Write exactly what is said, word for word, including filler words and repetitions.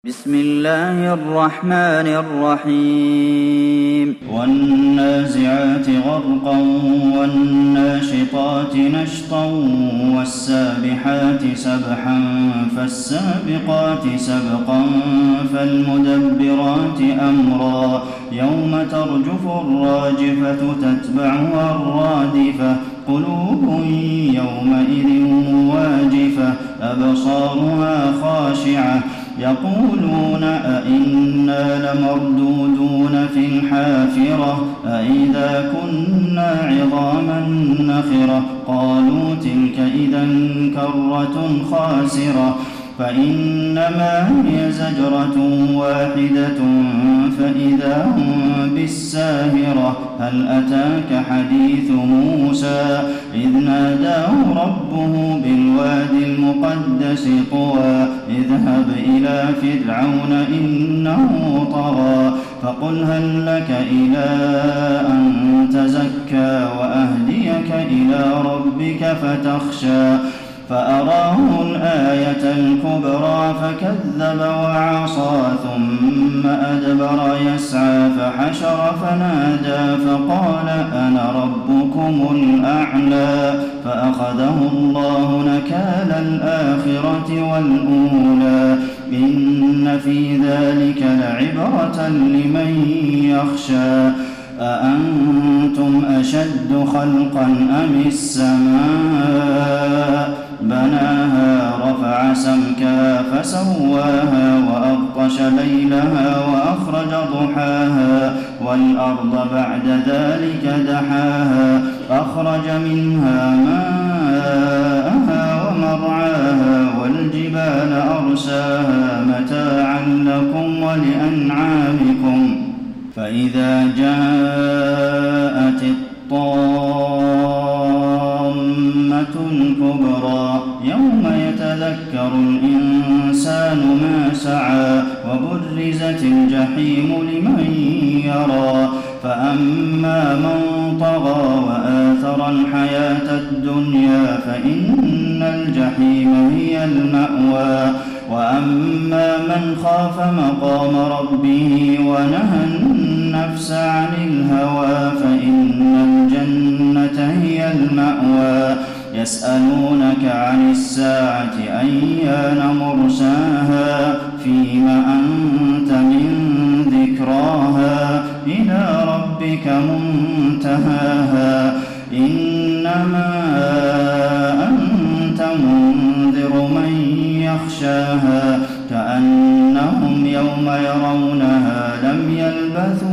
بسم الله الرحمن الرحيم والنازعات غرقا والناشطات نشطا والسابحات سبحا فالسابقات سبقا فالمدبرات أمرا يوم ترجف الراجفة تتبعها الرادفة قلوب يومئذ واجفة أبصارها خاشعة يقولون أئنا لمردودون في الحافرة أئذا كنا عظاما نخرة قالوا تلك إذا كرة خاسرة فإنما هي زجرة واحدة فإذا هم بالساهرة هل أتاك حديث موسى إذ ناداه ربه بالوادي المقدس طوى اذهب إلى فرعون إنه طغى فقل هل لك إلى أن تزكى وأهديك إلى ربك فتخشى فأراه الآية الكبرى فكذب وعصى ثم أدبر يسعى فحشر فنادى فقال أنا ربكم الأعلى فأخذه الله نكال الآخرة والأولى إن في ذلك لعبرة لمن يخشى أأنتم أشد خلقا أم السماء بناها رفع سمكها فسواها وأغطش ليلها وأخرج ضحاها والأرض بعد ذلك دحاها أخرج منها ماءها ومرعاها والجبال أرساها متاعا لكم ولأنعامكم فإذا جاءت الطامة الكبرى يوم يتذكر الإنسان ما سعى وبرزت الجحيم لمن يرى فأما من طغى وآثر الحياة الدنيا فإن الجحيم هي المأوى وأما من خاف مقام ربه ونهى النفس عن الهوى فإن الجنة هي المأوى يسألونك عن الساعة أيان مرساها فيم أنت من ذكراها إلى ربك منتهاها إنما أنت منذر من يخشاها كأنهم يوم يرونها لم يلبثوا